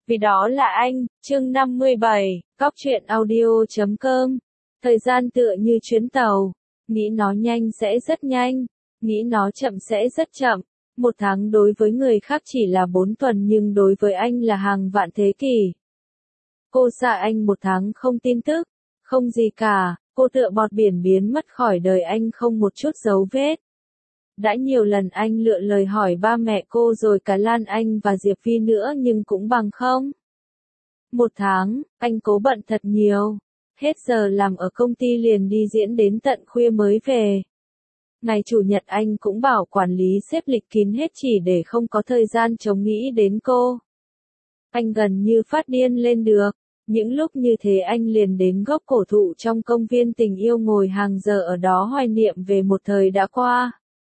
Vì đó là anh, chương 57, Cóc truyện audio.com. Thời gian tựa như chuyến tàu, nghĩ nó nhanh sẽ rất nhanh, nghĩ nó chậm sẽ rất chậm. 1 tháng đối với người khác chỉ là 4 tuần nhưng đối với anh là hàng vạn thế kỷ. Cô xa anh 1 tháng không tin tức, không gì cả, cô tựa bọt biển biến mất khỏi đời anh không một chút dấu vết. Đã nhiều lần anh lựa lời hỏi ba mẹ cô rồi cả Lan Anh và Diệp Phi nữa nhưng cũng bằng không. 1 tháng, anh cố bận thật nhiều. Hết giờ làm ở công ty liền đi diễn đến tận khuya mới về. Ngày chủ nhật anh cũng bảo quản lý xếp lịch kín hết chỉ để không có thời gian trống nghĩ đến cô. Anh gần như phát điên lên được. Những lúc như thế anh liền đến gốc cổ thụ trong công viên tình yêu ngồi hàng giờ ở đó hoài niệm về một thời đã qua.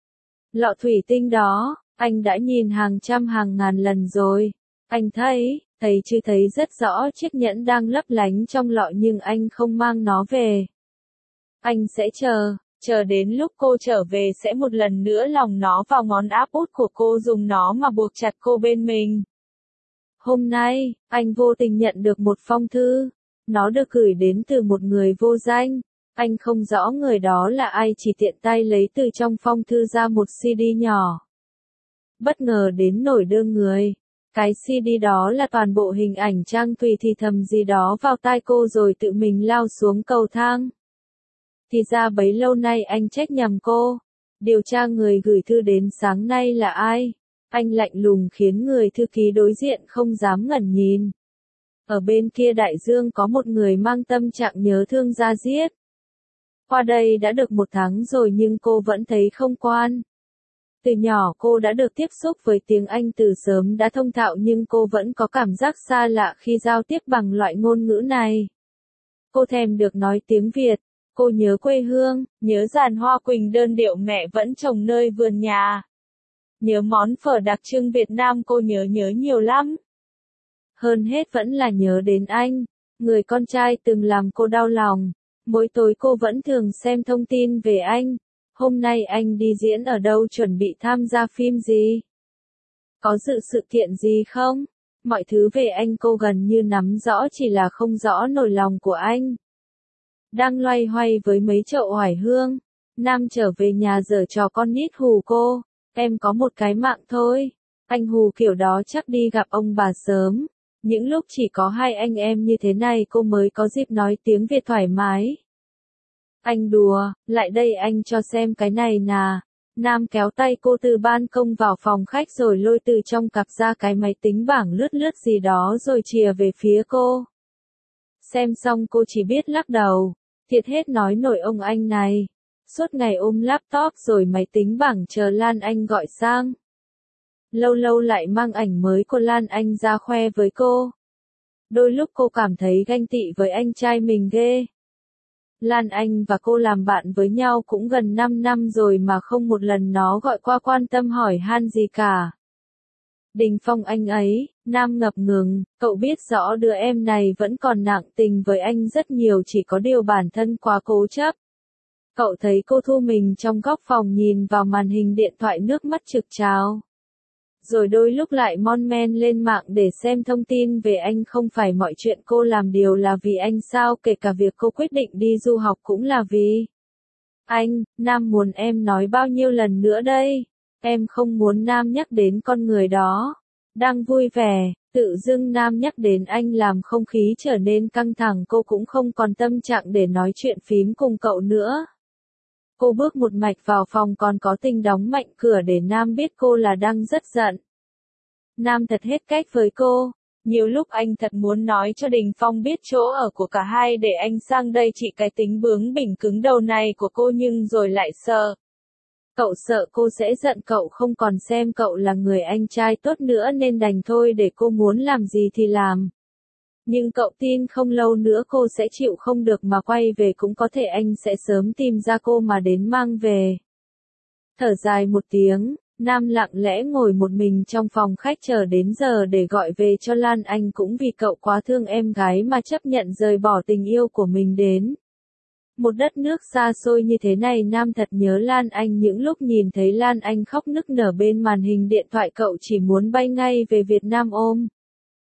Lọ thủy tinh đó, anh đã nhìn hàng trăm hàng ngàn lần rồi. Anh thấy chứ thấy rất rõ chiếc nhẫn đang lấp lánh trong lọ nhưng anh không mang nó về. Anh sẽ chờ đến lúc cô trở về sẽ một lần nữa lòng nó vào ngón áp út của cô dùng nó mà buộc chặt cô bên mình. Hôm nay, anh vô tình nhận được một phong thư. Nó được gửi đến từ một người vô danh. Anh không rõ người đó là ai chỉ tiện tay lấy từ trong phong thư ra một CD nhỏ. Bất ngờ đến nổi đơ người. Cái CD đó là toàn bộ hình ảnh Trang Tùy thì thầm gì đó vào tai cô rồi tự mình lao xuống cầu thang. Thì ra bấy lâu nay anh trách nhầm cô. Điều tra người gửi thư đến sáng nay là ai? Anh lạnh lùng khiến người thư ký đối diện không dám ngẩn nhìn. Ở bên kia đại dương có một người mang tâm trạng nhớ thương da diết. Qua đây đã được 1 tháng rồi nhưng cô vẫn thấy không quan. Từ nhỏ cô đã được tiếp xúc với tiếng Anh từ sớm đã thông thạo nhưng cô vẫn có cảm giác xa lạ khi giao tiếp bằng loại ngôn ngữ này. Cô thèm được nói tiếng Việt. Cô nhớ quê hương, nhớ dàn hoa quỳnh đơn điệu mẹ vẫn trồng nơi vườn nhà. Nhớ món phở đặc trưng Việt Nam cô nhớ nhiều lắm. Hơn hết vẫn là nhớ đến anh, người con trai từng làm cô đau lòng. Mỗi tối cô vẫn thường xem thông tin về anh. Hôm nay anh đi diễn ở đâu, chuẩn bị tham gia phim gì? Có dự sự kiện gì không? Mọi thứ về anh cô gần như nắm rõ chỉ là không rõ nỗi lòng của anh. Đang loay hoay với mấy chậu oải hương, Nam trở về nhà giở trò con nít hù cô. Em có một cái mạng thôi. Anh hù kiểu đó chắc đi gặp ông bà sớm. Những lúc chỉ có hai anh em như thế này cô mới có dịp nói tiếng Việt thoải mái. Anh đùa, lại đây anh cho xem cái này nà. Nam kéo tay cô từ ban công vào phòng khách rồi lôi từ trong cặp ra cái máy tính bảng lướt gì đó rồi chìa về phía cô. Xem xong cô chỉ biết lắc đầu. Thiệt hết nói nổi ông anh này. Suốt ngày ôm laptop rồi máy tính bảng chờ Lan Anh gọi sang. Lâu lâu lại mang ảnh mới của Lan Anh ra khoe với cô. Đôi lúc cô cảm thấy ganh tị với anh trai mình ghê. Lan Anh và cô làm bạn với nhau cũng gần 5 năm rồi mà không một lần nó gọi qua quan tâm hỏi han gì cả. Đình Phong anh ấy, Nam ngập ngừng, cậu biết rõ đứa em này vẫn còn nặng tình với anh rất nhiều chỉ có điều bản thân quá cố chấp. Cậu thấy cô thu mình trong góc phòng nhìn vào màn hình điện thoại nước mắt trực trào. Rồi đôi lúc lại mon men lên mạng để xem thông tin về anh không phải mọi chuyện cô làm đều là vì anh sao kể cả việc cô quyết định đi du học cũng là vì anh. Nam muốn em nói bao nhiêu lần nữa đây? Em không muốn Nam nhắc đến con người đó. Đang vui vẻ, tự dưng Nam nhắc đến anh làm không khí trở nên căng thẳng cô cũng không còn tâm trạng để nói chuyện phím cùng cậu nữa. Cô bước một mạch vào phòng còn có tình đóng mạnh cửa để Nam biết cô là đang rất giận. Nam thật hết cách với cô. Nhiều lúc anh thật muốn nói cho Đình Phong biết chỗ ở của cả hai để anh sang đây trị cái tính bướng bỉnh cứng đầu này của cô nhưng rồi lại sợ. Cậu sợ cô sẽ giận cậu không còn xem cậu là người anh trai tốt nữa nên đành thôi để cô muốn làm gì thì làm. Nhưng cậu tin không lâu nữa cô sẽ chịu không được mà quay về cũng có thể anh sẽ sớm tìm ra cô mà đến mang về. Thở dài một tiếng, Nam lặng lẽ ngồi một mình trong phòng khách chờ đến giờ để gọi về cho Lan Anh cũng vì cậu quá thương em gái mà chấp nhận rời bỏ tình yêu của mình đến. Một đất nước xa xôi như thế này Nam thật nhớ Lan Anh những lúc nhìn thấy Lan Anh khóc nức nở bên màn hình điện thoại cậu chỉ muốn bay ngay về Việt Nam ôm.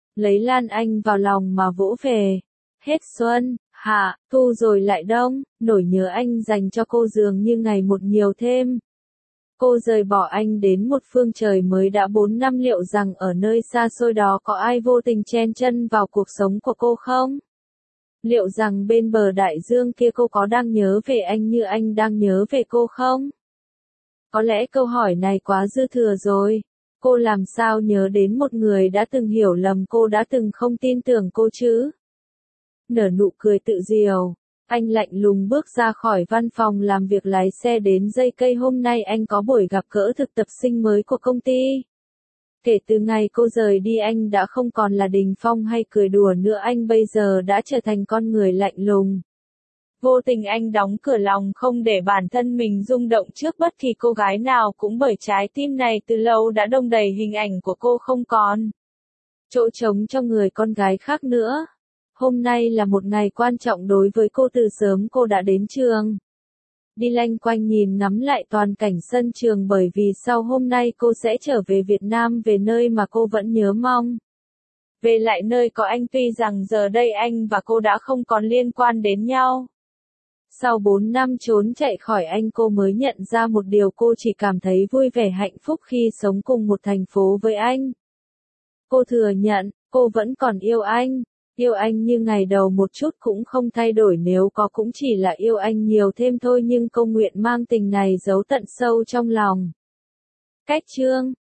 lấy Lan Anh vào lòng mà vỗ về. Hết xuân, hạ, thu rồi lại đông, nỗi nhớ anh dành cho cô dường như ngày một nhiều thêm. Cô rời bỏ anh đến một phương trời mới đã 4 năm, liệu rằng ở nơi xa xôi đó có ai vô tình chen chân vào cuộc sống của cô không? Liệu rằng bên bờ đại dương kia cô có đang nhớ về anh như anh đang nhớ về cô không? Có lẽ câu hỏi này quá dư thừa rồi. Cô làm sao nhớ đến một người đã từng hiểu lầm cô, đã từng không tin tưởng cô chứ? Nở nụ cười tự diều. Anh lạnh lùng bước ra khỏi văn phòng làm việc, lái xe đến dây cây. Hôm nay anh có buổi gặp gỡ thực tập sinh mới của công ty. Kể từ ngày cô rời đi, anh đã không còn là Đình Phong hay cười đùa nữa, anh bây giờ đã trở thành con người lạnh lùng. Vô tình anh đóng cửa lòng không để bản thân mình rung động trước bất kỳ cô gái nào, cũng bởi trái tim này từ lâu đã đông đầy hình ảnh của cô, không còn chỗ trống cho người con gái khác nữa. Hôm nay là một ngày quan trọng đối với cô. Từ sớm cô đã đến trường, đi loanh quanh nhìn ngắm lại toàn cảnh sân trường, bởi vì sau hôm nay cô sẽ trở về Việt Nam, về nơi mà cô vẫn nhớ mong. Về lại nơi có anh, tuy rằng giờ đây anh và cô đã không còn liên quan đến nhau. Sau 4 năm trốn chạy khỏi anh, cô mới nhận ra một điều, cô chỉ cảm thấy vui vẻ hạnh phúc khi sống cùng một thành phố với anh. Cô thừa nhận, cô vẫn còn yêu anh như ngày đầu, một chút cũng không thay đổi, nếu có cũng chỉ là yêu anh nhiều thêm thôi, nhưng cô nguyện mang tình này giấu tận sâu trong lòng. Cách chương